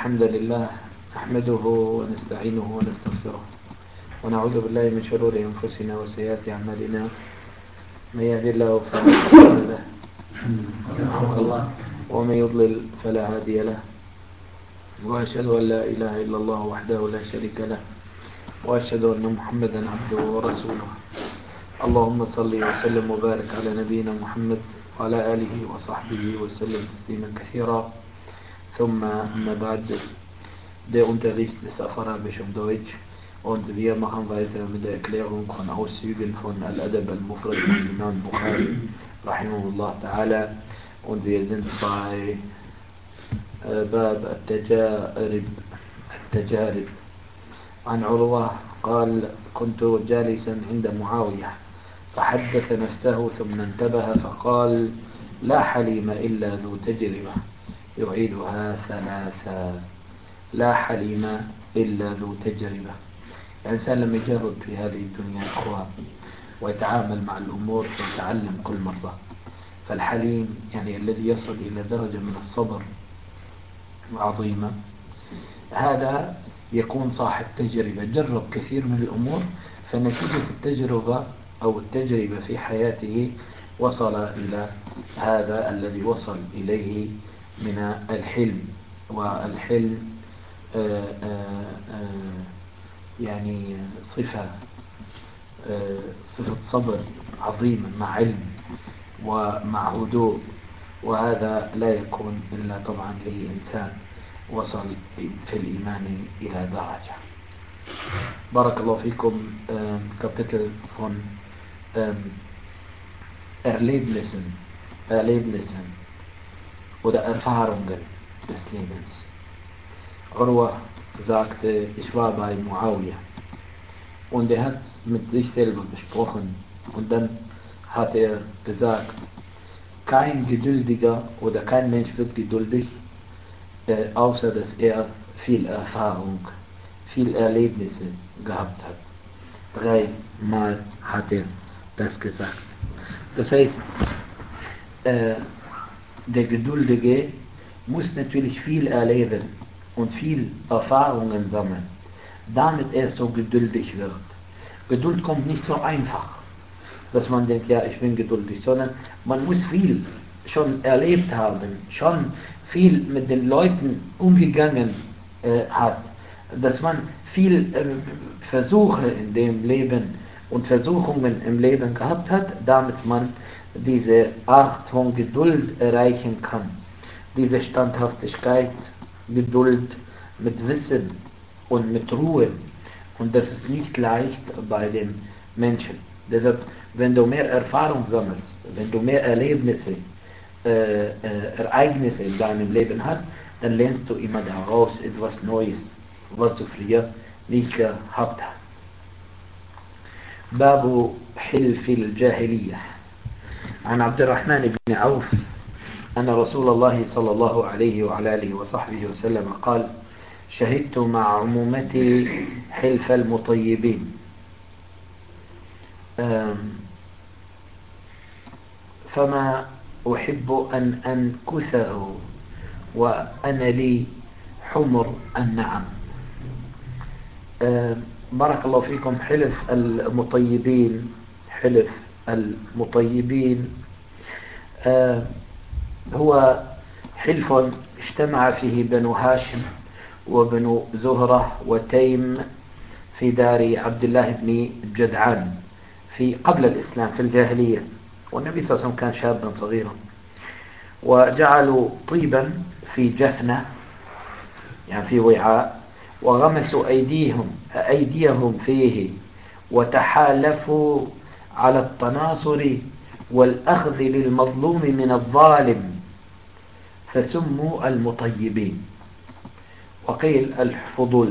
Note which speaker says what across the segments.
Speaker 1: الحمد لله نحمده ونستعينه ونستغفره ونعوذ بالله من شرور أنفسنا وسيئات أعمالنا. من يهد الله فلا مضل له ومن يضلل فلا هادي له، وأشهد أن لا إله إلا الله وحده لا شريك له، وأشهد أن محمدا عبده ورسوله. اللهم صل وسلم وبارك على نبينا محمد وعلى آله وصحبه وسلم تسليما كثيرا. ثم أما بعد, der Unterricht ist auf Arabisch und Deutsch und wir machen weiter mit der Erklärung von Auszügen von Al-Adab al-Mufrad von Imam Bukhari rahimahullah ta'ala, und wir sind bei باب التجارب. عن عروة قال: كنت جالسا عند معاوية فحدث نفسه ثم انتبه فقال: لا حليم إلا ذو تجربة. يعيدها ثلاثا: لا حليم إلا ذو تجربة. الإنسان لما يجرب في هذه الدنيا أخوة ويتعامل مع الأمور ويتعلم كل مرة، فالحليم يعني الذي يصل إلى درجة من الصبر عظيمة، هذا يكون صاحب تجربة، جرب كثير من الأمور، فنتيجة التجربة أو التجربة في حياته وصل إلى هذا الذي وصل إليه من الحلم. والحلم يعني صفة صبر عظيمة مع علم ومع هدوء، وهذا لا يكون إلا طبعا لإنسان وصل في الإيمان إلى درجة. بارك الله فيكم. Kapitel von Erlebnissen oder Erfahrungen des Lebens. Urwa sagte, ich war bei Muawiyah und er hat mit sich selber gesprochen, und dann hat er gesagt, kein Geduldiger oder kein Mensch wird geduldig, außer dass er viel Erfahrung, viel Erlebnisse gehabt hat. 3-mal hat er das gesagt. Das heißt, der Geduldige muss natürlich viel erleben und viel Erfahrungen sammeln, damit er so geduldig wird. Geduld kommt nicht so einfach, dass man denkt, ja, ich bin geduldig, sondern man muss viel schon erlebt haben, schon viel mit den Leuten umgegangen hat, dass man viel Versuche in dem Leben und Versuchungen im Leben gehabt hat, damit man diese Art von Geduld erreichen kann. Diese Standhaftigkeit, Geduld mit Wissen und mit Ruhe. Und das ist nicht leicht bei den Menschen. Deshalb, wenn du mehr Erfahrung sammelst, wenn du mehr Erlebnisse, Ereignisse in deinem Leben hast, dann lernst du immer daraus etwas Neues, was du früher nicht gehabt hast. باب حلف الجاهلية. عن عبد الرحمن بن عوف أن رسول الله صلى الله عليه وعلى آله وصحبه وسلم قال: شهدت مع عمومتي حلف المطيبين، فما أحب أن أنكثه وأنا لي حمر النعم. بارك الله فيكم. حلف المطيبين هو حلف اجتمع فيه بنو هاشم وبنو زهرة وتيم في دار عبد الله بن جدعان في قبل الإسلام في الجاهلية، والنبي صلى الله عليه وسلم كان شابا صغيرا، وجعلوا طيبا في جفنة يعني في وعاء، وغمسوا أيديهم فيه، وتحالفوا على التناصر والأخذ للمظلوم من الظالم، فسموا المطيبين، وقيل الفضل.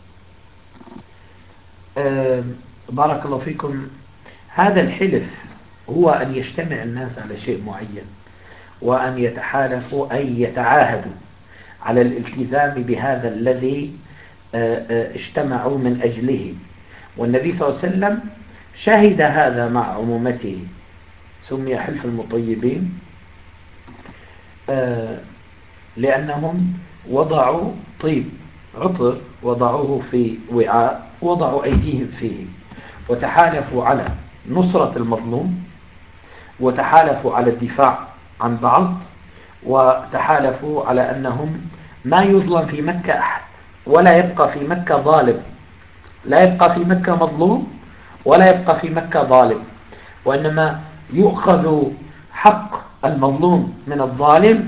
Speaker 1: بارك الله فيكم. هذا الحلف هو أن يجتمع الناس على شيء معين، وأن يتحالفوا أي يتعاهدوا على الالتزام بهذا الذي اجتمعوا من أجله. والنبي صلى الله عليه وسلم شهد هذا مع عمومته، سمي حلف المطيبين لأنهم وضعوا طيب عطر وضعوه في وعاء وضعوا أيديهم فيه وتحالفوا على نصرة المظلوم وتحالفوا على الدفاع عن بعض وتحالفوا على أنهم ما يظلم في مكة أحد ولا يبقى في مكة ظالم، لا يبقى في مكة مظلوم ولا يبقى في مكة ظالم، وإنما يؤخذ حق المظلوم من الظالم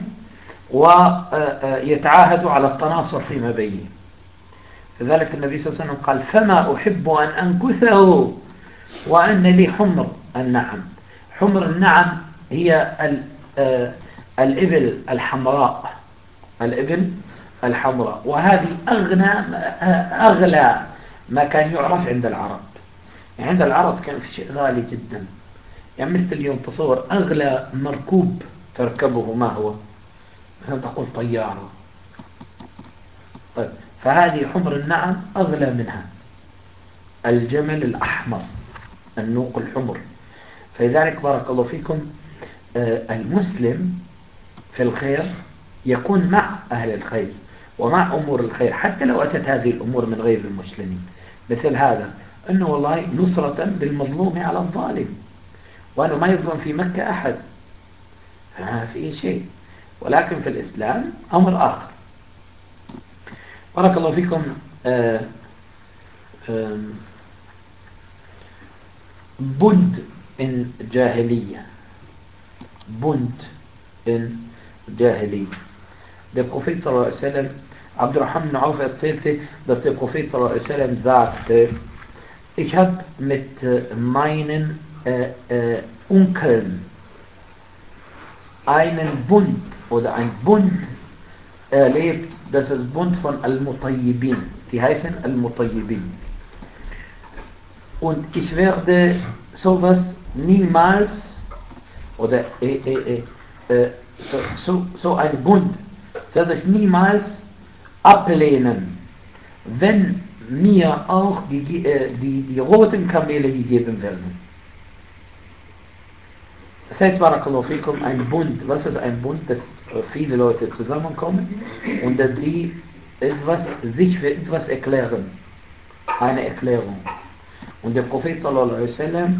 Speaker 1: ويتعاهد على التناصر فيما بينهم. لذلك النبي صلى الله عليه وسلم قال فما أحب أن أنكثه وأن لي حمر النعم. حمر النعم هي الإبل الحمراء، الإبل الحمراء، وهذه أغلى ما كان يعرف عند العرب. يعني عند العرب كان في شيء غالي جدا، يعني مثل اليوم تصور أغلى مركوب تركبه ما هو؟ مثلا تقول طيارة. طيب فهذه حمر النعم أغلى منها الجمل الأحمر النوق الحمر. فلذلك بارك الله فيكم المسلم في الخير يكون مع أهل الخير ومع أمور الخير حتى لو أتت هذه الأمور من غير المسلمين، مثل هذا أنه والله نصرة بالمظلوم على الظالم، وأنه ما يظلم في مكة أحد، فما في شيء. ولكن في الإسلام أمر آخر. بارك الله فيكم. بند in Jahiliya. Bund in Jahiliya. Der Prophet sallallahu alaihi wasallam, Abdurrahman ibn Auf erzählte, dass der Prophet sallallahu alaihi wasallam sagte, ich habe mit meinen Onkeln einen Bund oder ein Bund erlebt, das ist Bund von Al-Mutayyibin. Die heißen Al-Mutayyibin. Und ich werde sowas niemals, oder so ein Bund werde ich niemals ablehnen, wenn mir auch die roten Kamele gegeben werden. Das heißt, Barakallahu fikum, ein Bund. Was ist ein Bund? Dass viele Leute zusammenkommen und dass sie sich für etwas erklären. Eine Erklärung. Und der Prophet sallallahu alaihi wasallam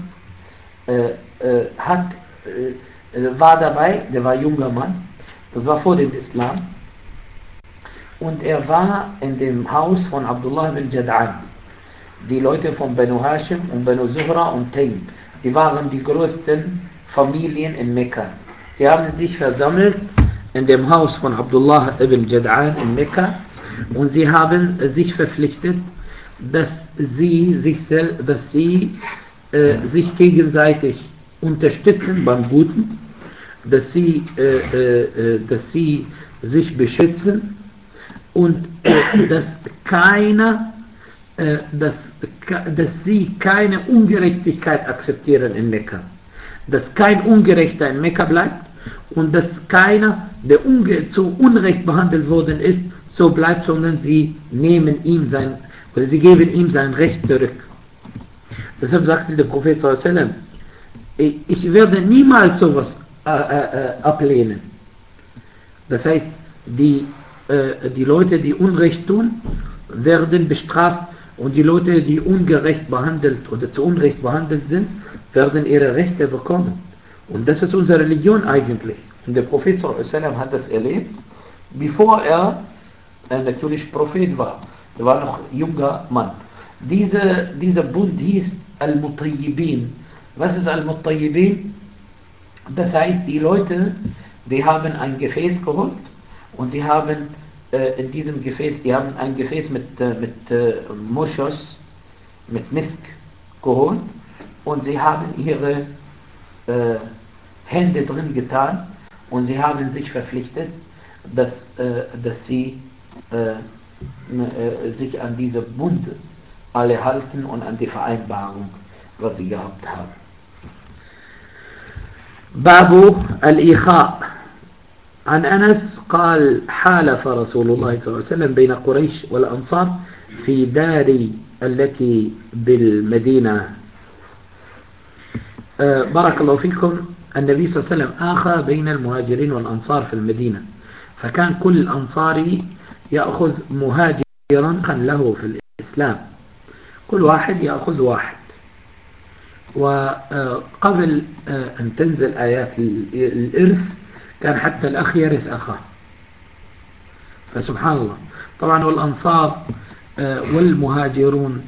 Speaker 1: war dabei, der war junger Mann, das war vor dem Islam, und er war in dem Haus von Abdullah bin Jad'an. Die Leute von Banu Hashim und Banu Zuhra und Taym, die waren die größten Familien in Mekka. Sie haben sich versammelt in dem Haus von Abdullah ibn Jad'an in Mekka und sie haben sich verpflichtet, dass sie sich gegenseitig unterstützen beim Guten, dass sie sich beschützen und dass sie keine Ungerechtigkeit akzeptieren in Mekka, dass kein Ungerechter in Mekka bleibt und dass keiner, der zu Unrecht behandelt worden ist, so bleibt, sondern sie geben ihm sein Recht zurück. Deshalb sagte der Prophet sallallahu alaihi wasallam, ich werde niemals sowas ablehnen. Das heißt, die Leute, die Unrecht tun, werden bestraft, und die Leute, die ungerecht behandelt oder zu Unrecht behandelt sind, werden ihre Rechte bekommen. Und das ist unsere Religion eigentlich. Und der Prophet sallallahu alaihi wasallam hat das erlebt, bevor er natürlich Prophet war. Er war noch junger Mann. Dieser Bund hieß Al-Mutayyibin. Was ist Al-Mutayyibin? Das heißt, die Leute, die haben ein Gefäß geholt und sie haben in diesem Gefäß, die haben ein Gefäß mit Moschus, mit Misk geholt, und sie haben ihre Hände drin getan und sie haben sich verpflichtet, dass sie sich an diese Bund alle halten und an die Vereinbarung, was sie gehabt haben. Babu al-Ikha. عن أنس قال حالف رسول الله صلى الله عليه وسلم بين قريش والأنصار في دار التي بالمدينة. بارك الله فيكم. النبي صلى الله عليه وسلم آخى بين المهاجرين والأنصار في المدينة، فكان كل أنصاري يأخذ مهاجرا له في الإسلام، كل واحد يأخذ واحد. وقبل أن تنزل آيات الإرث كان حتى الأخ يرث أخاه. فسبحان الله. طبعا والأنصار والمهاجرون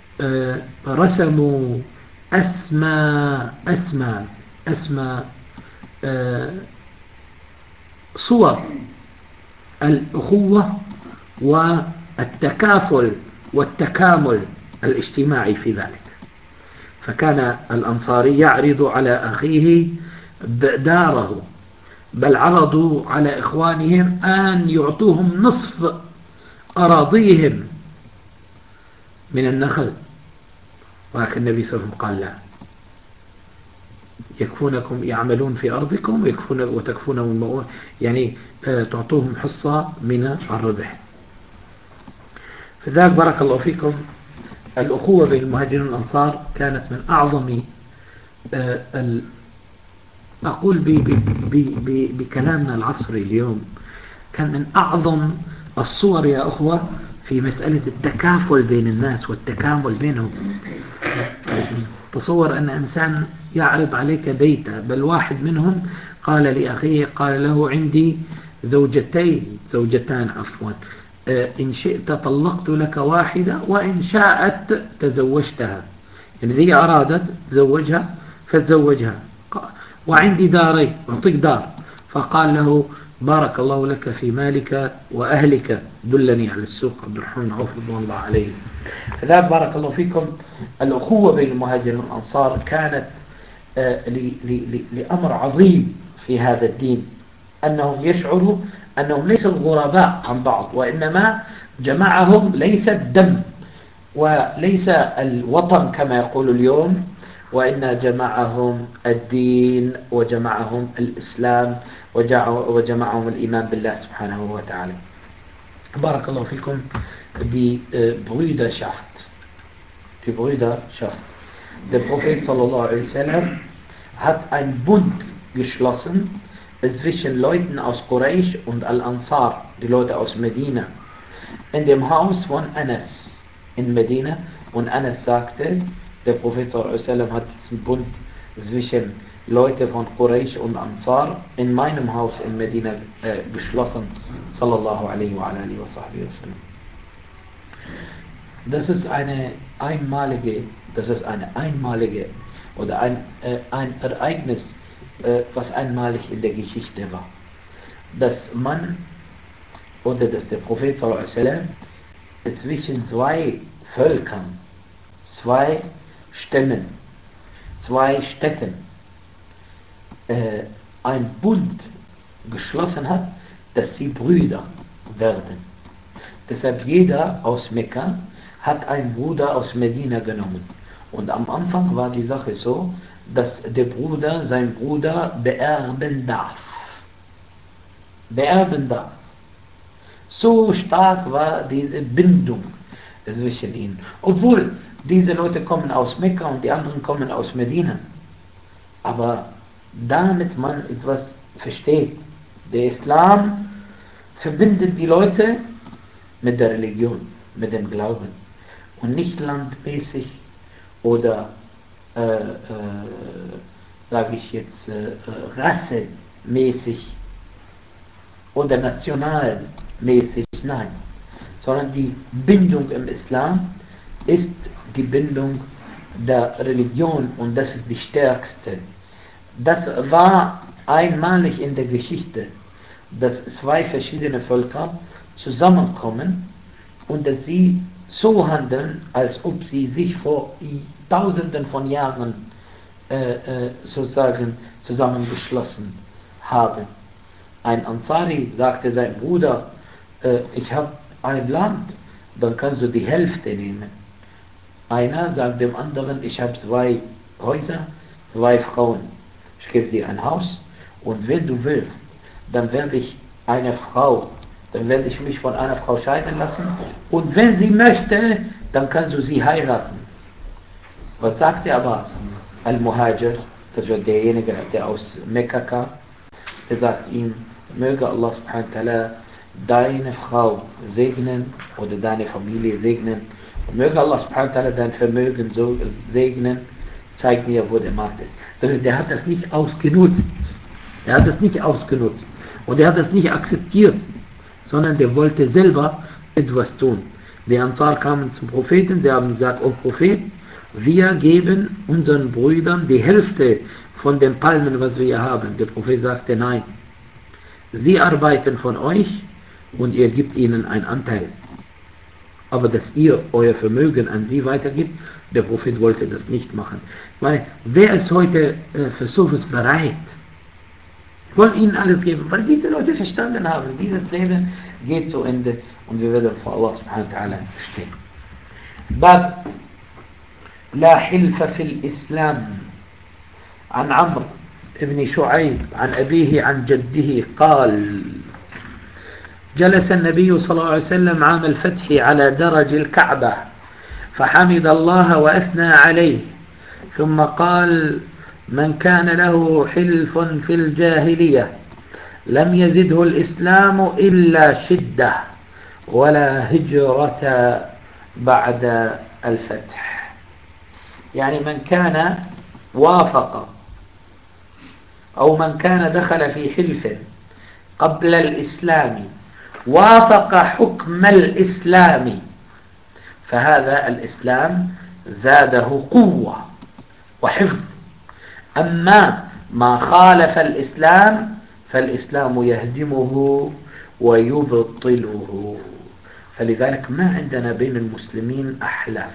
Speaker 1: رسموا أسمى صور الأخوة والتكافل والتكامل الاجتماعي في ذلك. فكان الأنصاري يعرض على أخيه داره، بل عرضوا على إخوانهم أن يعطوهم نصف أراضيهم من النخل، ولكن النبي صلى الله عليه وسلم قال لا، يكفونكم يعملون في أرضكم وتكفونهم يعني تعطوهم حصة من الربح. فذلك بارك الله فيكم الأخوة بين المهاجرين والأنصار كانت من أعظم أقول بكلامنا العصري اليوم، كان من أعظم الصور يا أخوة في مسألة التكافل بين الناس والتكامل بينهم. تصور أن إنسان يعرض عليك بيته، بل واحد منهم قال لأخيه، قال له عندي زوجتان عفوا، إن شئت طلقت لك واحدة وإن شاءت تزوجتها. يعني ذي أرادت تزوجها فتزوجها، وعندي دارين أعطيك دار. فقال له بارك الله لك في مالك وأهلك، دلني على السوق. عبد الرحمن عوف رضوان الله عليه. فذلك بارك الله فيكم الأخوة بين المهاجرين والأنصار كانت لأمر عظيم في هذا الدين، أنهم يشعروا أنهم ليسوا غرباء عن بعض، وإنما جمعهم ليس الدم وليس الوطن كما يقول اليوم، وإن جمعهم الدين وجمعهم الإسلام وجمعهم الإيمان بالله سبحانه وتعالى. بارك الله فيكم. Die Brüderschaft. Der Prophet sallallahu alaihi wasallam hat einen Bund geschlossen zwischen Leuten aus Quraysh und Al-Ansar, die Leute aus Medina, in dem Haus von Anas in Medina. Und Anas sagte, der Prophet sallallahu alaihi wasallam hat diesen Bund zwischen Leute von Quraysh und Ansar in meinem Haus in Medina geschlossen, sallallahu alaihi wa alihi wa sahbihi wasallam. Das ist eine einmalige oder ein Ereignis, was einmalig in der Geschichte war, dass der Prophet sallallahu alaihi wasallam zwischen zwei Völkern, zwei Stämmen, zwei Städten ein Bund geschlossen hat, dass sie Brüder werden. Deshalb jeder aus Mekka hat einen Bruder aus Medina genommen. Und am Anfang war die Sache so, dass der Bruder seinen Bruder beerben darf. So stark war diese Bindung zwischen ihnen. Obwohl diese Leute kommen aus Mekka und die anderen kommen aus Medina. Aber damit man etwas versteht, der Islam verbindet die Leute mit der Religion, mit dem Glauben und nicht landmäßig oder sage ich jetzt rassemäßig oder nationalmäßig, nein, sondern die Bindung im Islam ist die Bindung der Religion und das ist die stärkste. Das war einmalig in der Geschichte, dass zwei verschiedene Völker zusammenkommen und dass sie so handeln, als ob sie sich vor Tausenden von Jahren sozusagen zusammengeschlossen haben. Ein Ansari sagte seinem Bruder, ich habe ein Land, dann kannst du die Hälfte nehmen. Einer sagt dem anderen, ich habe 2 Häuser, 2 Frauen. Ich gebe dir ein Haus und wenn du willst, dann werde ich mich von einer Frau scheiden lassen und wenn sie möchte, dann kannst du sie heiraten. Was sagt er aber? Al-Muhajir, das war derjenige, der aus Mekka kam, der sagt ihm, möge Allah subhanahu wa ta'ala deine Frau segnen oder deine Familie segnen. Und möge Allah subhanahu wa ta'ala dein Vermögen so segnen. Zeig mir, wo der Markt ist. Der hat das nicht ausgenutzt. Der hat das nicht ausgenutzt. Und er hat das nicht akzeptiert, sondern der wollte selber etwas tun. Die Ansar kamen zum Propheten, sie haben gesagt, o Prophet, wir geben unseren Brüdern die Hälfte von den Palmen, was wir hier haben. Der Prophet sagte, nein. Sie arbeiten von euch und ihr gebt ihnen einen Anteil. Aber dass ihr euer Vermögen an sie weitergibt, der Prophet wollte das nicht machen. Ich meine, wer ist heute für sowas bereit? Ich wollte ihnen alles geben, weil diese Leute verstanden haben, dieses Leben geht zu Ende und wir werden vor Allah subhanahu wa ta'ala stehen. Bab La Hilfa fil Islam an Amr ibn Shu'ayb an Abihi an Jaddihi قال جلس النبي صلى الله عليه وسلم عام الفتح على درج الكعبة فحمد الله وأثنى عليه ثم قال من كان له حلف في الجاهلية لم يزده الإسلام إلا شدة ولا هجرة بعد الفتح. يعني من كان وافق أو من كان دخل في حلف قبل الإسلام وافق حكم الإسلام فهذا الإسلام زاده قوة وحفظ. أما ما خالف الإسلام فالإسلام يهدمه ويبطله. فلذلك ما عندنا بين المسلمين أحلاف.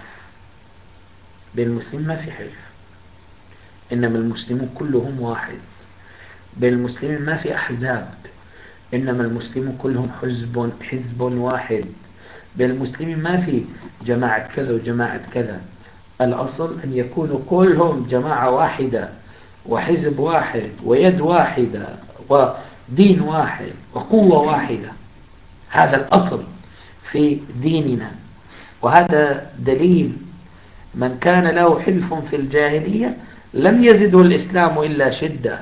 Speaker 1: بين المسلمين ما في حلف، إنما المسلمون كلهم واحد. بين المسلمين ما في أحزاب، إنما المسلمون كلهم حزب واحد. بين المسلمين ما في جماعة كذا وجماعة كذا. الأصل أن يكونوا كلهم جماعة واحدة وحزب واحد ويد واحدة ودين واحد وقوة واحدة. هذا الأصل في ديننا، وهذا دليل من كان له حلف في الجاهلية لم يزده الإسلام إلا شدة.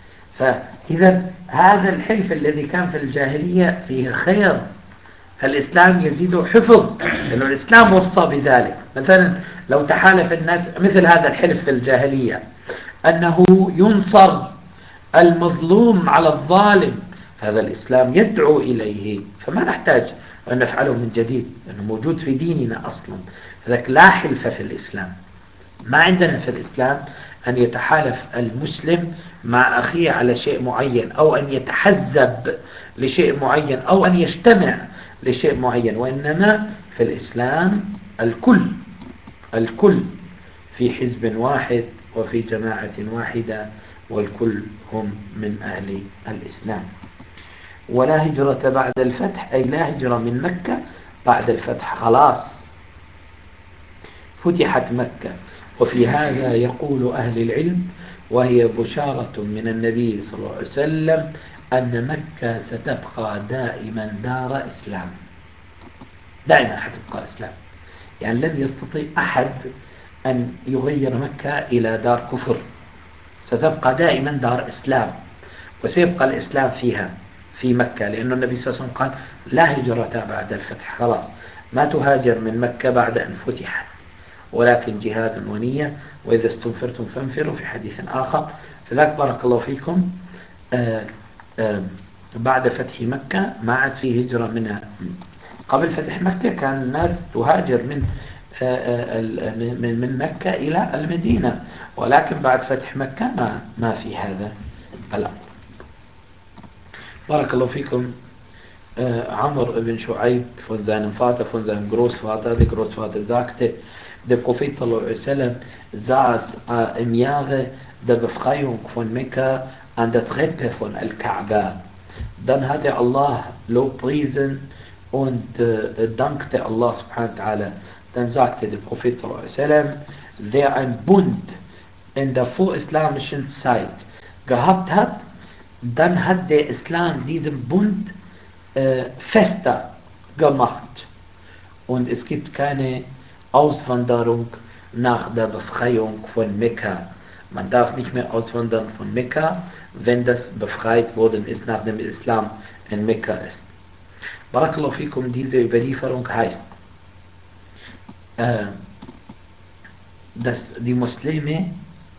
Speaker 1: فإذا هذا الحلف الذي كان في الجاهلية فيه خير، فالإسلام يزيده حفظ، لأن الإسلام وصى بذلك. مثلا لو تحالف الناس مثل هذا الحلف في الجاهلية أنه ينصر المظلوم على الظالم، هذا الإسلام يدعو إليه، فما نحتاج أن نفعله من جديد لأنه موجود في ديننا أصلا. فذلك لا حلف في الإسلام. ما عندنا في الإسلام أن يتحالف المسلم مع أخيه على شيء معين، أو أن يتحزب لشيء معين، أو أن يجتمع لشيء معين. وإنما في الإسلام الكل في حزب واحد وفي جماعة واحدة، والكل هم من أهل الإسلام. ولا هجرة بعد الفتح، أي لا هجرة من مكة بعد الفتح، خلاص فتحت مكة. وفي هذا يقول أهل العلم، وهي بشارة من النبي صلى الله عليه وسلم، أن مكة ستبقى دائما دار إسلام، دائما حتبقى إسلام. يعني لن يستطيع أحد أن يغير مكة إلى دار كفر، ستبقى دائما دار إسلام، وسيبقى الإسلام فيها في مكة، لأن النبي صلى الله عليه وسلم قال لا هجرة بعد الفتح، خلاص ما تهاجر من مكة بعد أن فتحت، ولكن جهاد ونية، وإذا استنفرتم فانفروا في حديث آخر. فذلك بارك الله فيكم بعد فتح مكة ما عاد فيه هجرة منها. قبل فتح مكة كان الناس تهاجر من مكة إلى المدينة، ولكن بعد فتح مكة ما في هذا الأمر. بارك الله فيكم. Amr ibn Shu'ayb von seinem Vater, von seinem Großvater, der Großvater sagte, der Prophet sallallahu alaihi wasallam saß im Jahre der Befreiung von Mekka an der Treppe von Al-Kaaba. Dann hat er Allah lobpriesen und dankte Allah subhanahu wa ta'ala. Dann sagte der Prophet sallallahu alaihi wasallam, wer ein Bund in der vorislamischen Zeit gehabt hat, dann hat der Islam diesen Bund fester gemacht, und es gibt keine Auswanderung nach der Befreiung von Mekka. Man darf nicht mehr auswandern von Mekka, wenn das befreit worden ist, nachdem Islam in Mekka ist. Barakallahu fikum, diese Überlieferung heißt, dass die Muslime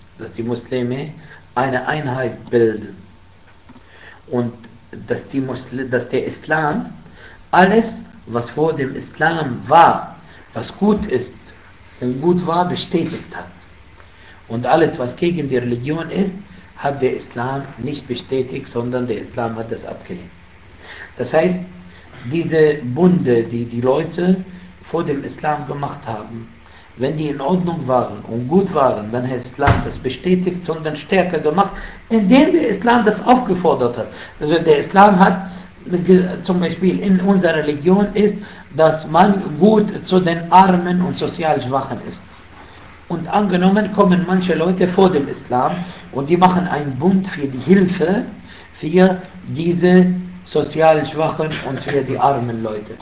Speaker 1: eine Einheit bilden und dass der Islam alles, was vor dem Islam war, was gut ist und gut war, bestätigt hat. Und alles, was gegen die Religion ist, hat der Islam nicht bestätigt, sondern der Islam hat das abgelehnt. Das heißt, diese Bunde, die die Leute vor dem Islam gemacht haben, wenn die in Ordnung waren und gut waren, dann hat der Islam das bestätigt, sondern stärker gemacht, indem der Islam das aufgefordert hat. Also der Islam hat zum Beispiel in unserer Religion ist, dass man gut zu den Armen und sozial Schwachen ist. Und angenommen kommen manche Leute vor dem Islam und die machen einen Bund für die Hilfe für diese sozial Schwachen und für die armen Leute.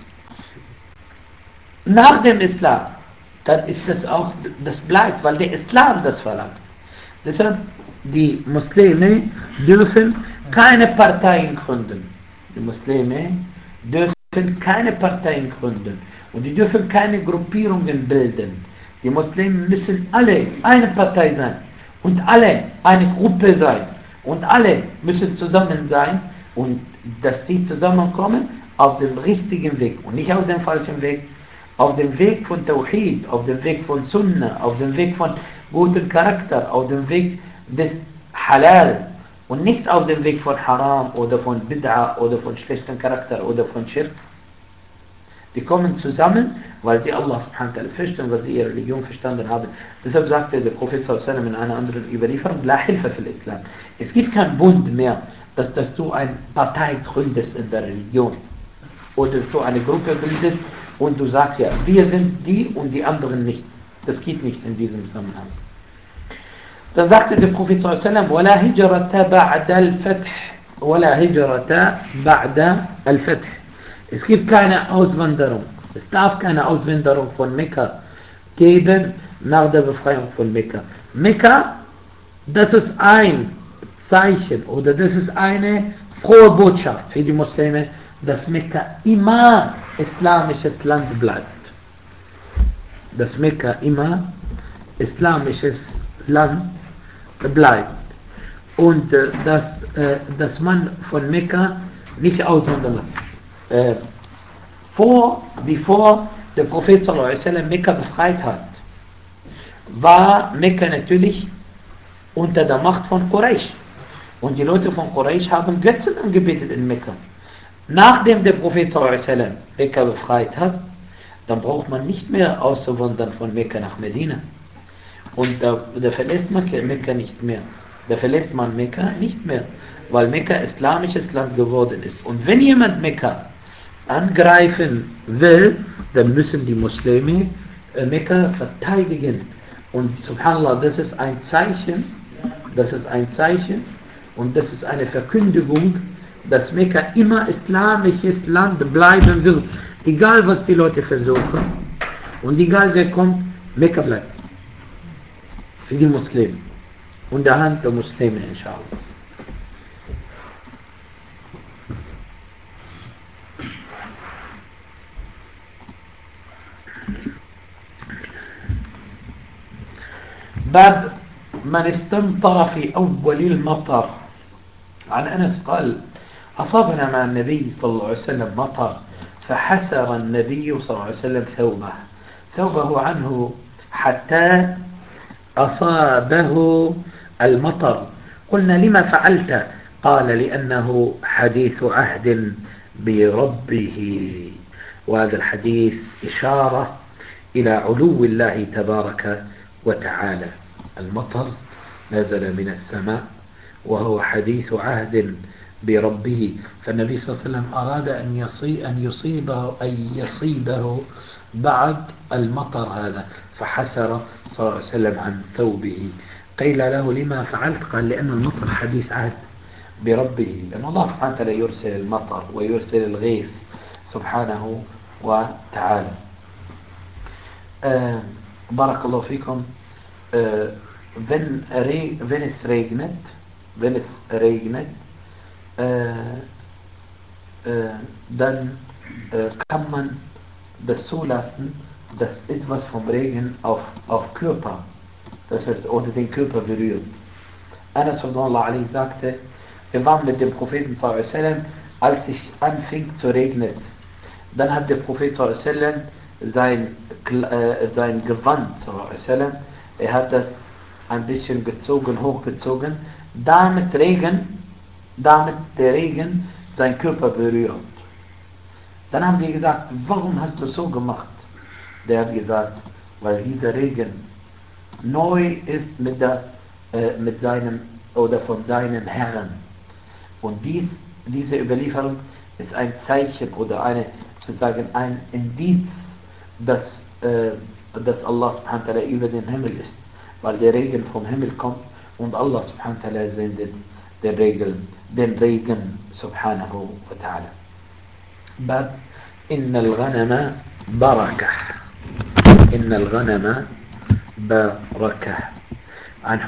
Speaker 1: Nach dem Islam, dann ist das auch, das bleibt, weil der Islam das verlangt. Deshalb, die Muslime dürfen keine Parteien gründen. Die Muslime dürfen keine Parteien gründen und die dürfen keine Gruppierungen bilden. Die Muslime müssen alle eine Partei sein und alle eine Gruppe sein und alle müssen zusammen sein und dass sie zusammenkommen auf dem richtigen Weg und nicht auf dem falschen Weg, auf dem Weg von Tawhid, auf dem Weg von Sunnah, auf dem Weg von gutem Charakter, auf dem Weg des Halal und nicht auf dem Weg von Haram oder von Bid'a oder von schlechtem Charakter oder von Schirk. Die kommen zusammen, weil sie Allah subhanahu wa ta'ala verstehen, weil sie ihre Religion verstanden haben. Deshalb sagte der Prophet sallallahu alaihi wasallam in einer anderen Überlieferung, La Hilfa fil Islam. Es gibt keinen Bund mehr, dass du eine Partei gründest in der Religion. Oder dass du eine Gruppe bildest und du sagst ja, wir sind die und die anderen nicht. Das geht nicht in diesem Zusammenhang. Dann sagte der Prophet sallallahu alaihi wasallam, وَلَا هِجْرَةَ بَعْدَ الْفَتْحِ وَلَا هِجْرَةَ بَعْدَ الْفَتْحِ. Es gibt keine Auswanderung. Es darf keine Auswanderung von Mekka geben nach der Befreiung von Mekka. Mekka, das ist ein Zeichen oder das ist eine frohe Botschaft für die Muslime, dass Mekka immer islamisches Land bleibt. Dass Mekka immer islamisches Land bleibt. Und dass man von Mekka nicht auswandern bevor der Prophet sallallahu alaihi wasallam Mekka befreit hat, war Mekka natürlich unter der Macht von Quraysh. Und die Leute von Quraysh haben Götzen angebetet in Mekka. Nachdem der Prophet sallallahu alaihi wasallam Mekka befreit hat, dann braucht man nicht mehr auszuwandern von Mekka nach Medina. Und da verlässt man Mekka nicht mehr. Da verlässt man Mekka nicht mehr, weil Mekka islamisches Land geworden ist. Und wenn jemand Mekka angreifen will, dann müssen die Muslime Mekka verteidigen. Und subhanallah, das ist ein Zeichen und das ist eine Verkündigung, dass Mekka immer islamisches Land bleiben will. Egal was die Leute versuchen und egal wer kommt, Mekka bleibt. Für die Muslime. Und der Hand der Muslime, inshallah. باب من استمطر في أول المطر. عن أنس قال أصابنا مع النبي صلى الله عليه وسلم مطر فحسر النبي صلى الله عليه وسلم ثوبه عنه حتى أصابه المطر. قلنا لما فعلت؟ قال لأنه حديث عهد بربه. وهذا الحديث إشارة إلى علو الله تبارك وتعالى. المطر نزل من السماء وهو حديث عهد بربه، فالنبي صلى الله عليه وسلم أراد أن يصيبه بعد المطر هذا، فحسر صلى الله عليه وسلم عن ثوبه. قيل له لما فعلت؟ قال لأن المطر حديث عهد بربه، لأن الله سبحانه وتعالى يرسل المطر ويرسل الغيث سبحانه وتعالى. بارك الله فيكم. Wenn es regnet, dann kann man das zulassen, dass etwas vom Regen auf Körper, oder den Körper berührt. Anas sallallahu alaihi sagte, wir waren mit dem Propheten sallallahu alaihi wasallam, als es anfing zu regnen. Dann hat der Prophet sallallahu alaihi wasallam sein Gewand sallallahu alaihi wasallam, er hat das ein bisschen gezogen, hochgezogen, damit der Regen seinen Körper berührt. Dann haben wir gesagt, warum hast du so gemacht? Der hat gesagt, weil dieser Regen neu ist mit seinem oder von seinen Herren. Und diese Überlieferung ist ein Zeichen oder ein Indiz, dass Allah subhanahu wa ta'ala über den Himmel ist. Weil der Regen vom Himmel kommt und Allah subhanahu wa ta'ala sendet den Regen subhanahu wa ta'ala. باب إن الغنم بركة. إن الغنم بركة. عن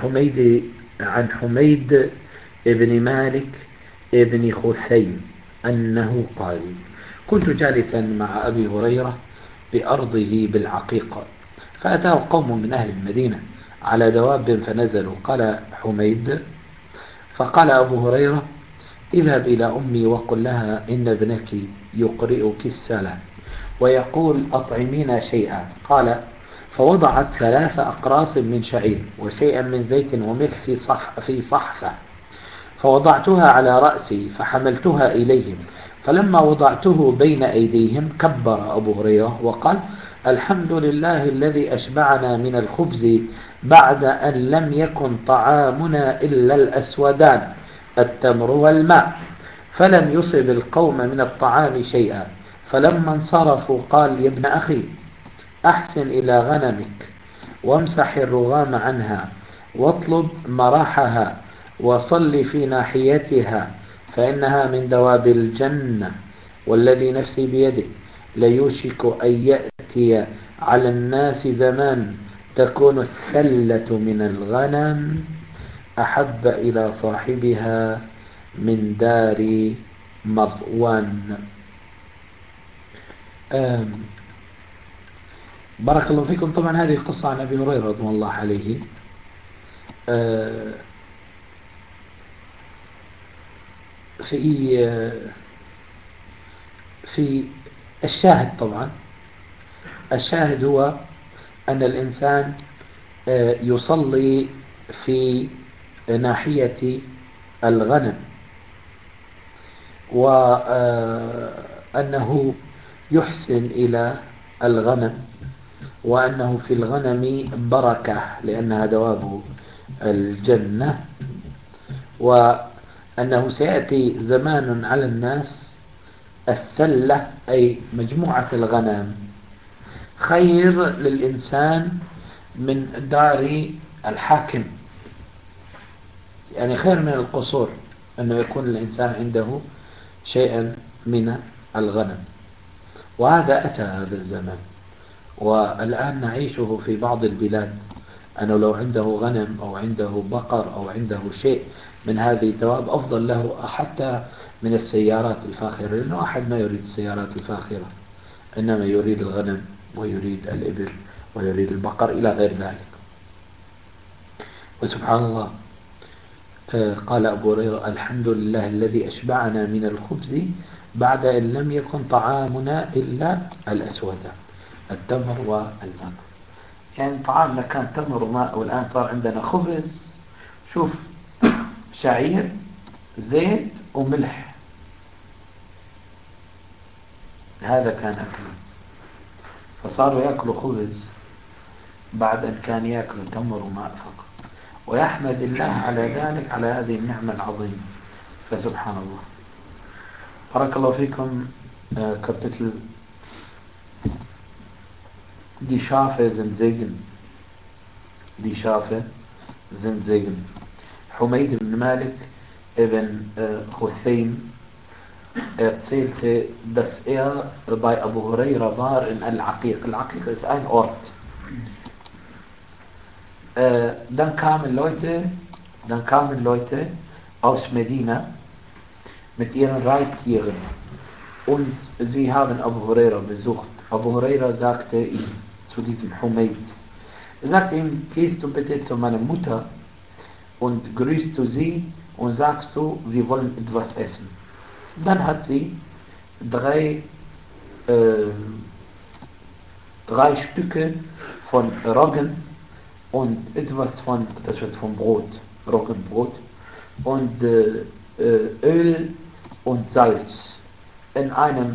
Speaker 1: حميد ابن مالك ابن خثيم أنه قال كنت جالسا مع أبي هريرة بأرضه بالعقيق فأتاه قوم من أهل المدينة على دواب فنزلوا. قال حميد فقال أبو هريرة اذهب إلى أمي وقل لها إن ابنك يقرئك السلام ويقول أطعمينا شيئا. قال فوضعت 3 أقراص من شعير وشيئا من زيت وملح في صحفة فوضعتها على رأسي فحملتها إليهم فلما وضعته بين أيديهم كبر أبو هريرة وقال الحمد لله الذي أشبعنا من الخبز بعد أن لم يكن طعامنا إلا الأسودان التمر والماء فلم يصب القوم من الطعام شيئا. فلما انصرفوا قال يا ابن أخي أحسن إلى غنمك وامسح الرغام عنها واطلب مراحها وصل في ناحيتها فإنها من دواب الجنة والذي نفسي بيده ليوشك أن يأتي على الناس زمان تكون الثلة من الغنم أحب إلى صاحبها من دار مروان. بارك الله فيكم. طبعا هذه قصة عن أبي هريرة رضي الله عليه. في الشاهد طبعا الشاهد هو أن الإنسان يصلي في ناحية الغنم وأنه يحسن إلى الغنم وأنه في الغنم بركة لأنها دواب الجنة وأنه سيأتي زمان على الناس الثلة أي مجموعة الغنم خير للإنسان من دار الحاكم يعني خير من القصور أنه يكون الإنسان عنده شيئا من الغنم. وهذا أتى هذا الزمان والآن نعيشه في بعض البلاد أنه لو عنده غنم أو عنده بقر أو عنده شيء من هذه الدواب أفضل له حتى من السيارات الفاخرة لأنه أحد ما يريد السيارات الفاخرة إنما يريد الغنم ويريد الإبل ويريد البقر إلى غير ذلك. وسبحان الله قال أبو هريرة الحمد لله الذي أشبعنا من الخبز بعد أن لم يكن طعامنا إلا الأسودان التمر والماء. يعني طعامنا كان تمر وماء والآن صار عندنا خبز شوف شعير زيت وملح هذا كان أكله فصاروا يأكلوا خبز بعد أن كان يأكلوا تمر وماء فقط ويحمد الله على ذلك على هذه النعمة العظيمة. فسبحان الله. بارك الله فيكم. Kapitel Die Schafe sind Segen. Die Schafe sind Segen. Humayd ibn Malik ibn Huthaym erzählte, dass er bei Abu Huraira war in Al-Aqiq. Al-Aqiq ist ein Ort. Dann kamen Leute aus Medina mit ihren Reittieren Und sie haben Abu Huraira besucht. Abu Huraira sagte ihm, zu diesem Humayd, er sagte ihm, gehst du bitte zu meiner Mutter und grüßt du sie und sagst du, wir wollen etwas essen. Dann hat sie drei Stücke von Roggen und etwas von, das wird vom Brot, Roggenbrot und Öl und Salz in eine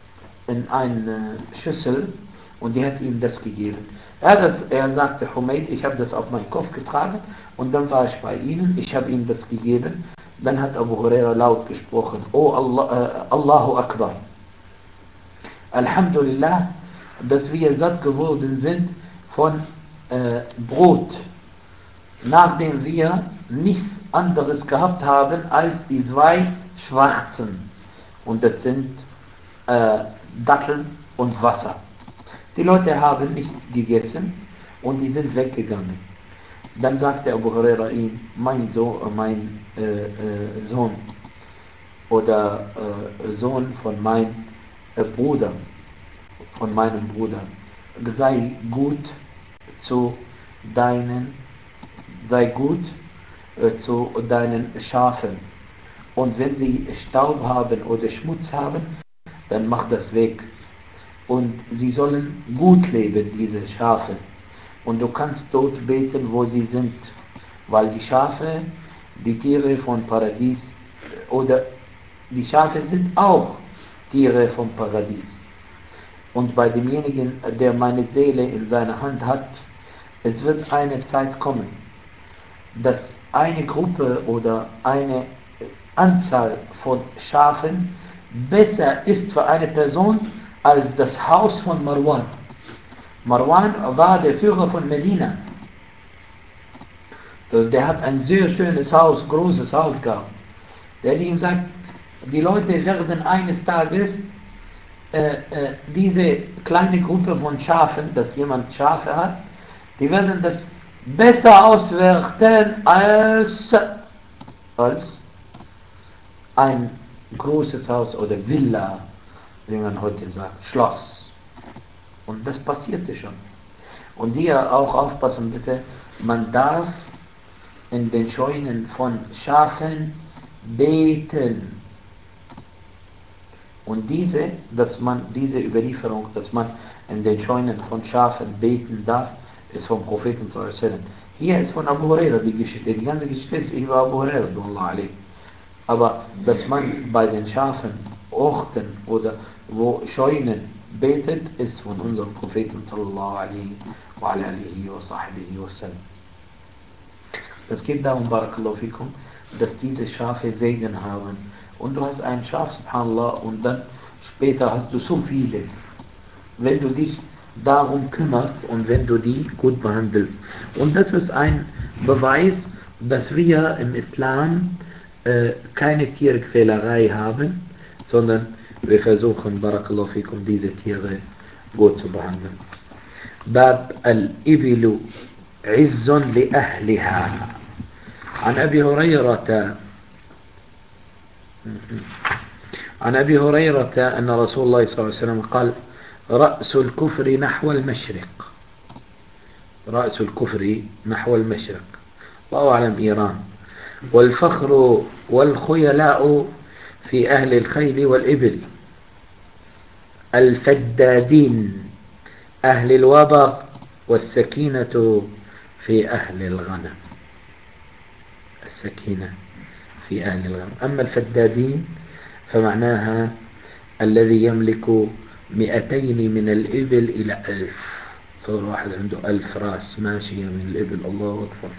Speaker 1: Schüssel, und die hat ihm das gegeben. Er sagte, Humayd, ich habe das auf meinen Kopf getragen und dann war ich bei ihnen, ich habe ihm das gegeben. Dann hat Abu Huraira laut gesprochen, oh Allah, Allahu Akbar. Alhamdulillah, dass wir satt geworden sind von Brot, nachdem wir nichts anderes gehabt haben als die zwei schwarzen. Und das sind Datteln und Wasser. Die Leute haben nicht gegessen und die sind weggegangen. Dann sagte Abu Huraira ihm, mein Sohn oder Sohn von meinem Bruder, sei gut zu deinen Schafen. Und wenn sie Staub haben oder Schmutz haben, dann mach das weg. Und sie sollen gut leben, diese Schafe. Und du kannst dort beten, wo sie sind. Weil die Schafe, die Tiere von Paradies, oder die Schafe sind auch Tiere vom Paradies. Und bei demjenigen, der meine Seele in seiner Hand hat, es wird eine Zeit kommen, dass eine Gruppe oder eine Anzahl von Schafen besser ist für eine Person als das Haus von Marwan. Marwan war der Führer von Medina. Der hat ein sehr schönes Haus, großes Haus gehabt. Der ihm sagt, die Leute werden eines Tages diese kleine Gruppe von Schafen, dass jemand Schafe hat, die werden das besser auswerten als ein großes Haus oder Villa, wie man heute sagt, Schloss. Und das passierte schon. Und hier auch aufpassen bitte, man darf in den Scheunen von Schafen beten. Und diese Überlieferung, dass man in den Scheunen von Schafen beten darf, ist vom Propheten sallallahu alaihi wasallam. Hier ist von Abu Huraira die Geschichte. Die ganze Geschichte ist über Abu Huraira. Aber dass man bei den Schafen, Orten oder wo Scheunen betet, ist von unserem Propheten sallallahu alaihi wasallam. Es geht darum, barakallahu fikum, dass diese Schafe Segen haben. Und du hast ein Schaf, subhanallah, und dann später hast du so viele. Wenn du dich darum kümmerst und wenn du die gut behandelst. Und das ist ein Beweis, dass wir im Islam keine Tierquälerei haben, sondern wir versuchen, barakallahu fikum, diese Tiere gut zu behandeln. Bab al-Ibilu Izzun li ahliha. عن أبي هريرة أن رسول الله صلى الله عليه وسلم قال رأس الكفر نحو المشرق. رأس الكفر نحو المشرق، الله أعلم إيران. والفخر والخيلاء في أهل الخيل والإبل. الفدادين أهل الوبر، والسكينة في أهل الغنم. السكينة في أهل الغنم. أما الفدادين فمعناها الذي يملك 200 من الإبل إلى 1000. صار واحد عنده 1000 راس ماشية من الإبل، الله أكبر.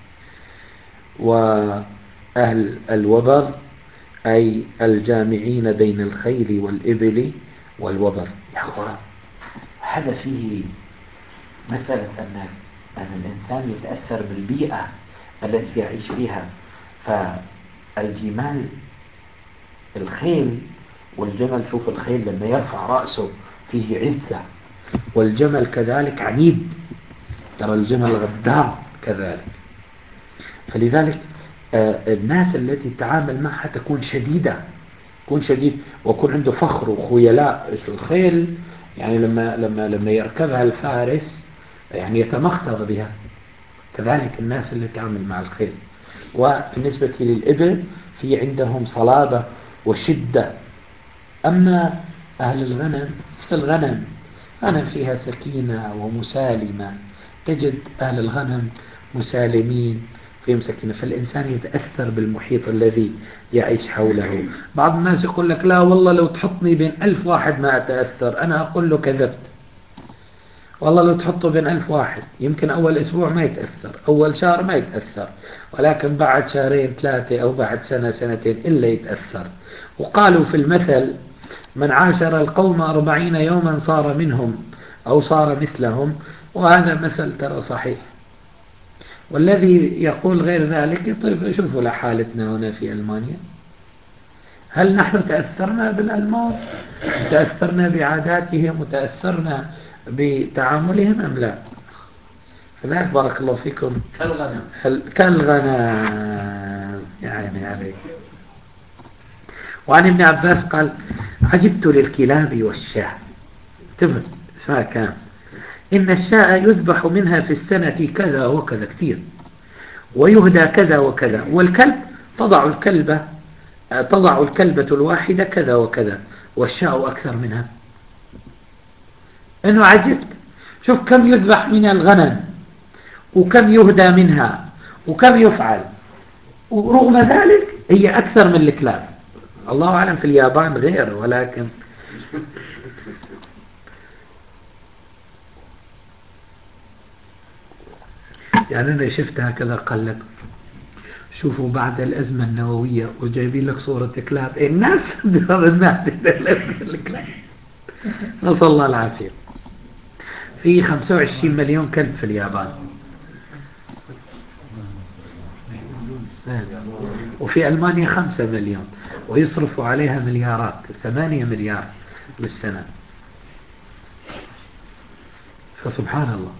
Speaker 1: وأهل الوبر أي الجامعين بين الخيل والإبل والوبر. يا أخوان، هذا فيه مسألة أن الإنسان يتأثر بالبيئة التي يعيش فيها. فالجمال، الخيل والجمل، شوف الخيل لما يرفع رأسه فيه عزة، والجمل كذلك عنيد، ترى الجمل غدار كذلك. فلذلك الناس التي تتعامل معها تكون شديدة، يكون شديد ويكون عنده فخر وخيلاء. الخيل يعني لما يركبها الفارس يعني يتمخضر بها، كذلك الناس اللي تعمل مع الخيل. وبالنسبة للإبل في عندهم صلابة وشدة. أما أهل الغنم فالغنم غنم فيها سكينة ومسالمة، تجد أهل الغنم مسالمين فيهم سكينة، فالإنسان يتأثر بالمحيط الذي يعيش حوله. بعض الناس يقول لك لا والله لو تحطني بين 1000 واحد ما أتأثر. أنا أقول له كذبت. والله لو تحطه بين 1000 واحد يمكن أول أسبوع ما يتأثر، أول شهر ما يتأثر، ولكن بعد شهرين 3 أو بعد سنة سنتين إلا يتأثر. وقالوا في المثل من عاشر القوم 40 يوما صار منهم أو صار مثلهم، وهذا مثل ترى صحيح. والذي يقول غير ذلك طيب شوفوا لحالتنا هنا في ألمانيا، هل نحن تأثرنا بالألمان؟ تأثرنا بعاداتهم وتأثرنا بتعاملهم أم لا؟ فذلك بارك الله فيكم كالغنم يعني عليك. وعن ابن عباس قال عجبت للكلاب والشاة. انتبه اسمها كام. إن الشاة يذبح منها في السنة كذا وكذا كثير، ويهدى كذا وكذا، والكلب تضع الكلبة الواحدة كذا وكذا، والشاة أكثر منها. إنه عجبت، شوف كم يذبح من الغنم وكم يهدى منها وكم يفعل، ورغم ذلك هي أكثر من الكلاب. الله أعلم في اليابان غير، ولكن يعني أنا شفت هكذا. قال لك شوفوا بعد الأزمة النووية وجايبين لك صورة كلاب، الناس الكلاب. نسأل الله العافية. في 25 مليون كلب في اليابان، وفي ألمانيا 5 مليون، ويصرفوا عليها مليارات، 8 مليار بالسنة. فسبحان الله.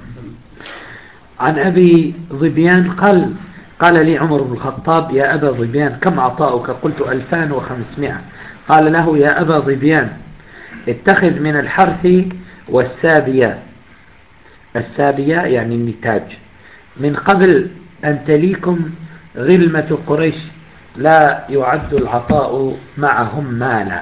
Speaker 1: عن أبي ظبيان قال لي عمر بن الخطاب يا أبا ظبيان كم عطاؤك؟ قلت 2500. قال له يا أبا ظبيان اتخذ من الحرث والسابية، السابية يعني النتاج، من قبل أن تليكم غلمة قريش، لا يعد العطاء معهم مالا.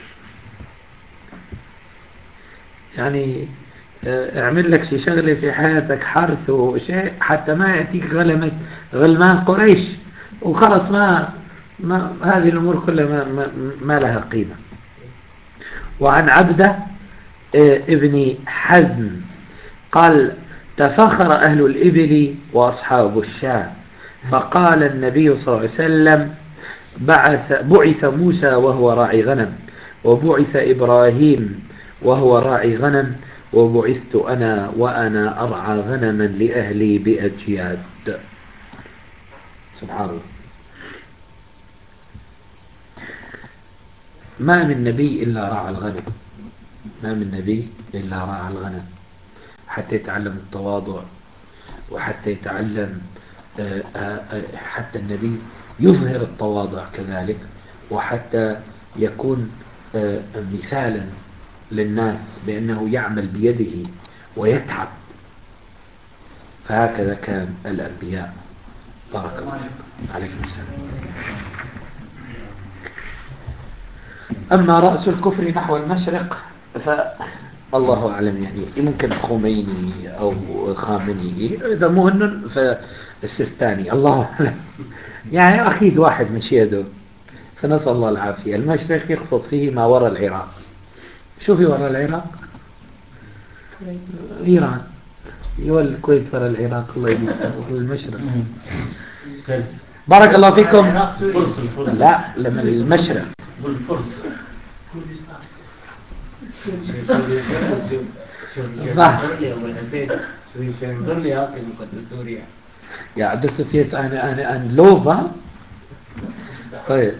Speaker 1: يعني اعمل لك شي شغلة في حياتك، حرث وشيء، حتى ما يأتيك غلمان قريش وخلص ما هذه الأمور كلها ما لها قيمة. وعن عبده ابن حزم قال تفاخر أهل الإبل وأصحاب الشاة، فقال النبي صلى الله عليه وسلم بعث موسى وهو راعي غنم، وبعث إبراهيم وهو راعي غنم، وبعثت أنا وأنا أرعى غنما لأهلي بأجياد. سبحان الله. ما من نبي إلا رعى الغنم، ما من نبي إلا رعى الغنم، حتى يتعلم التواضع، وحتى يتعلم حتى النبي يظهر التواضع كذلك، وحتى يكون مثالا للناس بأنه يعمل بيده ويتعب. فهكذا كان الأنبياء. بارك الله عليكم السلام. أما رأس الكفر نحو المشرق فالله أعلم، يعني ممكن خميني أو خامنئي، إذا مهن فالسيستاني، الله أعلم. يعني أكيد واحد من شيده. فنسأل الله العافية. المشرق يقصد فيه ما وراء العراق. شو في وراء العراق؟ إيران. يقول الكويت وراء العراق، الله يبارك المشرق. بارك الله فيكم. لا لما المشرق والفرس Ja, das ist jetzt ein Lob. طيب.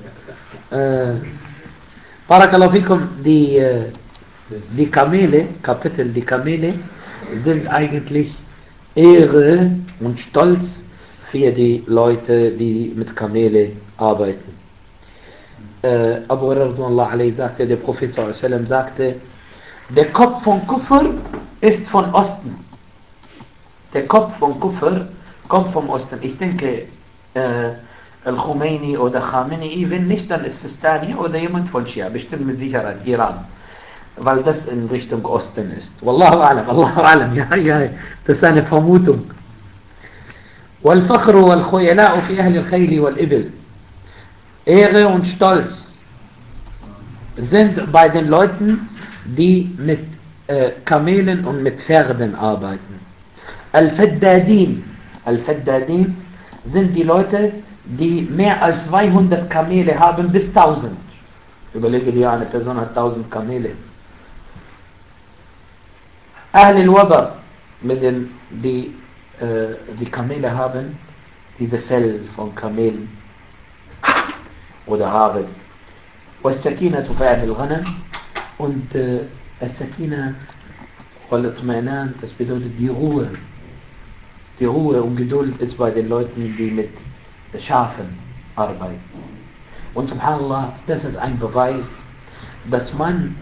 Speaker 1: بارك الله فيكم. Die Kamele, Kapitel, die Kamele sind eigentlich Ehre und Stolz für die Leute, die mit Kamele arbeiten. Abu Hurairah sagte, der Prophet sallam sagte, der Kopf von Kufr ist von Osten. Der Kopf von Kufr kommt vom Osten. Ich denke, Al-Khomeini oder Khamenei, wenn nicht, dann ist es Sistani oder jemand von Schia, bestimmt mit Sicherheit Iran, weil das in Richtung Osten ist. Wallahu alam, ja, das ist eine Vermutung. والفخر والخيلاء في أهل الخيل والإبل. Ehre und Stolz sind bei den Leuten, die mit Kamelen und mit Pferden arbeiten. Al-Faddadin sind die Leute, die mehr als 200 Kamele haben bis 1000. Überlege dir, eine Person hat 1000 Kamele. Ahl al-Wabar, mit denen die Kamele haben, diese Fell von Kamelen oder Haare. والسكينة في أهل الغنم und السكينة والاطمئنان, das bedeutet die Ruhe. Die Ruhe und Geduld ist bei den Leuten, die mit Schafen arbeiten. Und subhanallah, das ist ein Beweis, dass man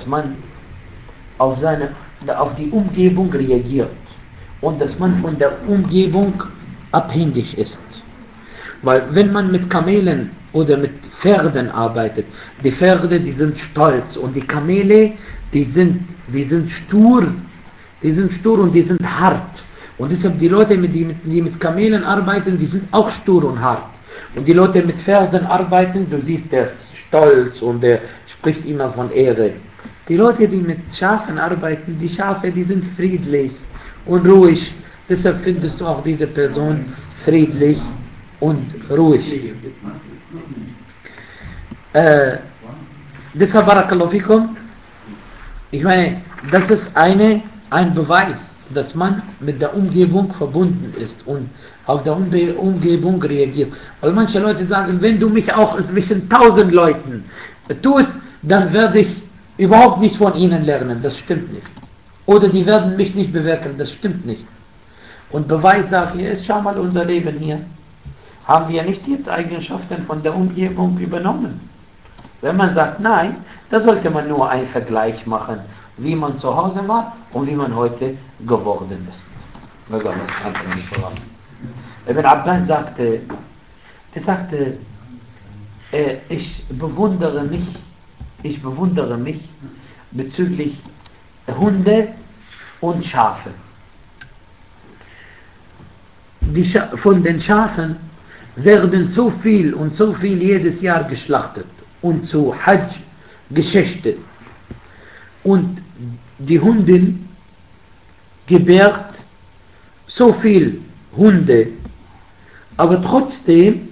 Speaker 1: auf die Umgebung reagiert und dass man von der Umgebung abhängig ist. Weil wenn man mit Kamelen oder mit Pferden arbeitet, die Pferde, die sind stolz und die Kamele, die sind stur und die sind hart. Und deshalb die Leute, die mit Kamelen arbeiten, die sind auch stur und hart. Und die Leute mit Pferden arbeiten, du siehst, der ist stolz und der spricht immer von Ehre. Die Leute, die mit Schafen arbeiten, die Schafe, die sind friedlich und ruhig. Deshalb findest du auch diese Person friedlich und ruhig. Deshalb, Barakallahu fikum, ich meine, das ist ein Beweis, dass man mit der Umgebung verbunden ist und auf der Umgebung reagiert. Weil manche Leute sagen, wenn du mich auch zwischen 1000 Leuten tust, dann werde ich überhaupt nicht von ihnen lernen. Das stimmt nicht. Oder die werden mich nicht bewirken. Das stimmt nicht. Und Beweis dafür ist, schau mal unser Leben hier. Haben wir nicht jetzt Eigenschaften von der Umgebung übernommen? Wenn man sagt nein, da sollte man nur einen Vergleich machen, wie man zu Hause war und wie man heute geworden ist. Ibn Abbas sagte, ich bewundere mich bezüglich Hunde und Schafe. Von den Schafen werden so viel jedes Jahr geschlachtet und zu Hajj geschächtet. Und die Hündin gebärt so viel Hunde, aber trotzdem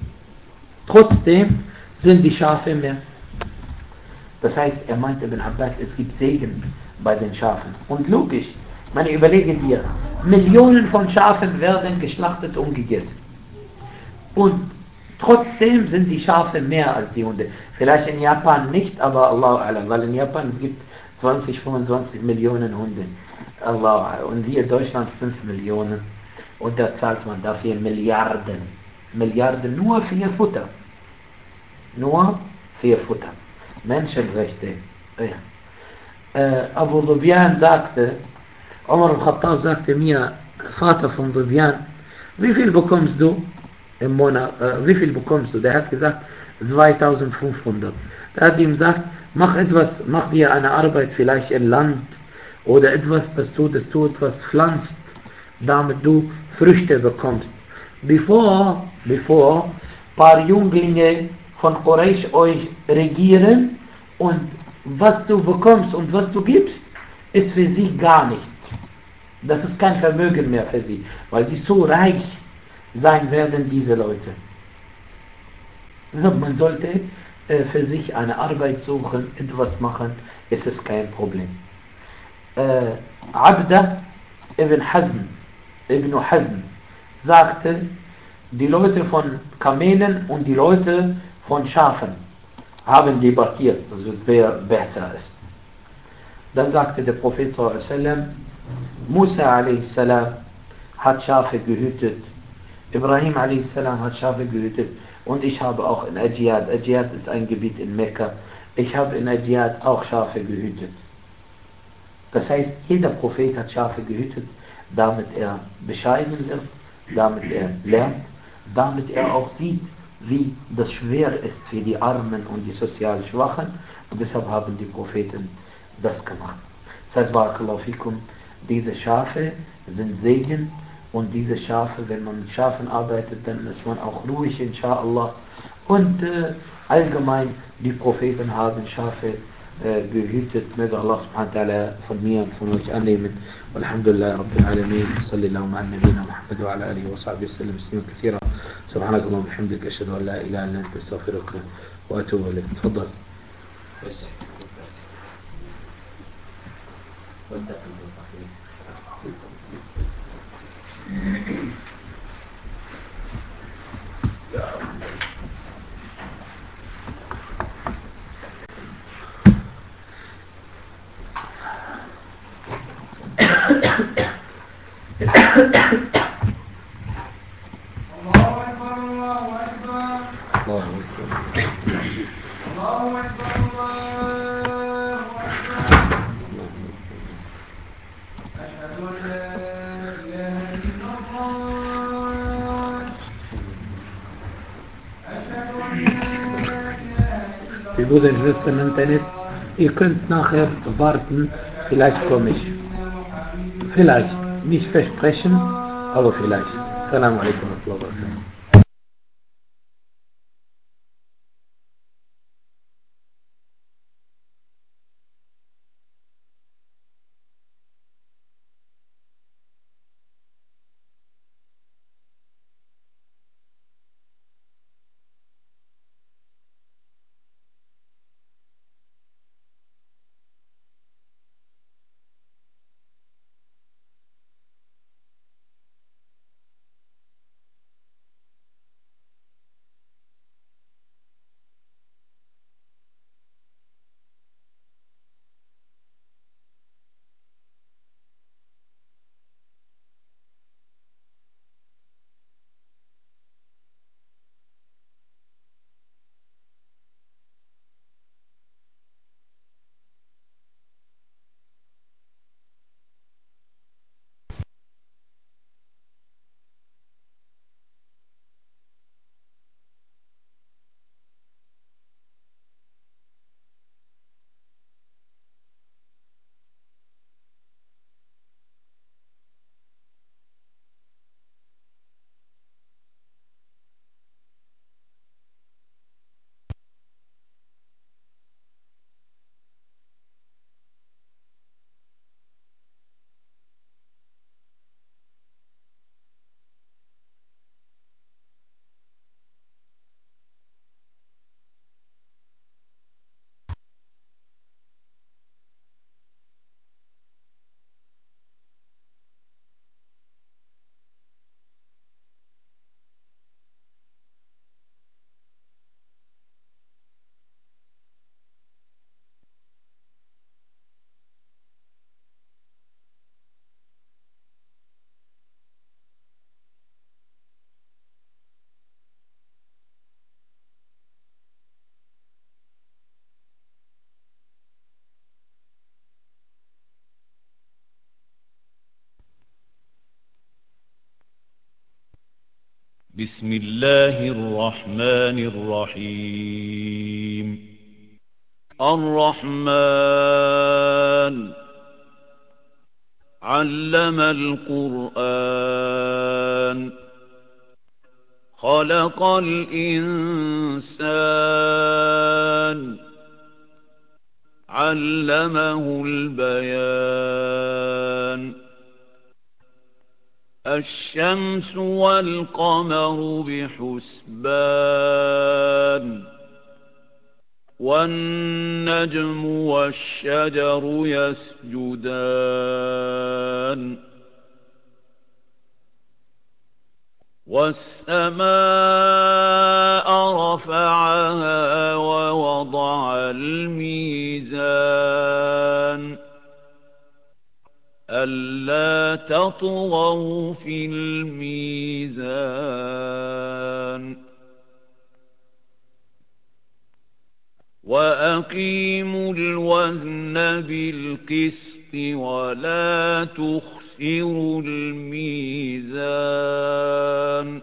Speaker 1: sind die Schafe mehr. Das heißt, er meinte Ibn Abbas, es gibt Segen bei den Schafen. Und logisch, man überlege dir, Millionen von Schafen werden geschlachtet und gegessen. Und trotzdem sind die Schafe mehr als die Hunde. Vielleicht in Japan nicht, aber Allahu Alam, weil in Japan es gibt 20, 25 Millionen Hunde. Und hier in Deutschland 5 Millionen. Und da zahlt man dafür Milliarden. Milliarden nur für ihr Futter. Nur für ihr Futter. Menschenrechte. Ja. Abu Sufyan sagte, Umar al-Khattab sagte mir, Vater von Sufyan, wie viel bekommst du im Monat? Wie viel bekommst du? Der hat gesagt, 2500. Der hat ihm gesagt, mach dir eine Arbeit vielleicht im Land oder etwas, dass du etwas pflanzt, damit du Früchte bekommst. Bevor ein paar Jünglinge von Quraysh euch regieren und was du bekommst und was du gibst, ist für sie gar nicht. Das ist kein Vermögen mehr für sie, weil sie so reich sein werden, diese Leute. Also man sollte für sich eine Arbeit suchen, etwas machen, ist es kein Problem. Abda ibn Hazn sagte, die Leute von Kamelen und die Leute von Schafen haben debattiert, also wer besser ist. Dann sagte der Prophet sallallahu Musa a.s. hat Schafe gehütet, Ibrahim a.s. hat Schafe gehütet Und ich habe auch in Ajiyad, Ajiyad ist ein Gebiet in Mekka, ich habe in Ajiyad auch Schafe gehütet. Das heißt, jeder Prophet hat Schafe gehütet, damit er bescheiden wird, damit er lernt, damit er auch sieht, wie das schwer ist für die Armen und die sozial Schwachen. Und deshalb haben die Propheten das gemacht. Das heißt, Barakallahu fikum, diese Schafe sind Segen und diese Schafe, wenn man mit Schafen arbeitet, dann ist man auch ruhig, inshallah. Und allgemein, die Propheten haben Schafe gehütet. Möge Allah subhanahu wa ta'ala von mir und von euch annehmen. Walhamdulillah Rabbil Alamin. Sallallahu ala nabina Muhammad wa ala alihi wa sahbihi wa sallam taslima kathira. سبحانك اللهم وبحمدك أشهد أن لا إله إلا أنت أستغفرك وأتوب إليك. تفضل. Liebe Brüder und Schwestern im Internet, ihr könnt nachher warten, vielleicht komme ich. Vielleicht, nicht versprechen, aber vielleicht. Assalamu alaikum wa rahmatullahi wa barakatuh.
Speaker 2: بسم الله الرحمن الرحيم الرحمن علم القرآن خلق الإنسان علمه البيان الشمس والقمر بحسبان والنجم والشجر يسجدان والسماء رفعها ووضع الميزان ألا تطغوا في الميزان وأقيموا الوزن بالقسط ولا تخسروا الميزان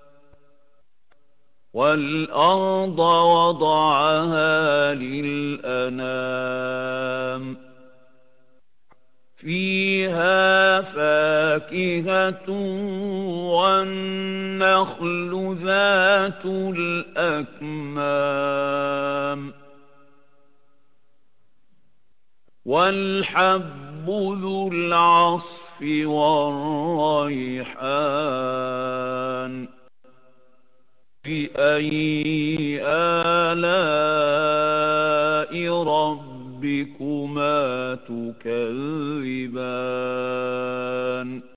Speaker 2: والأرض وضعها للأنام فيها فاكهة والنخل ذات الأكمام والحب ذو العصف والريحان بأي آلاء ربكما تكذبان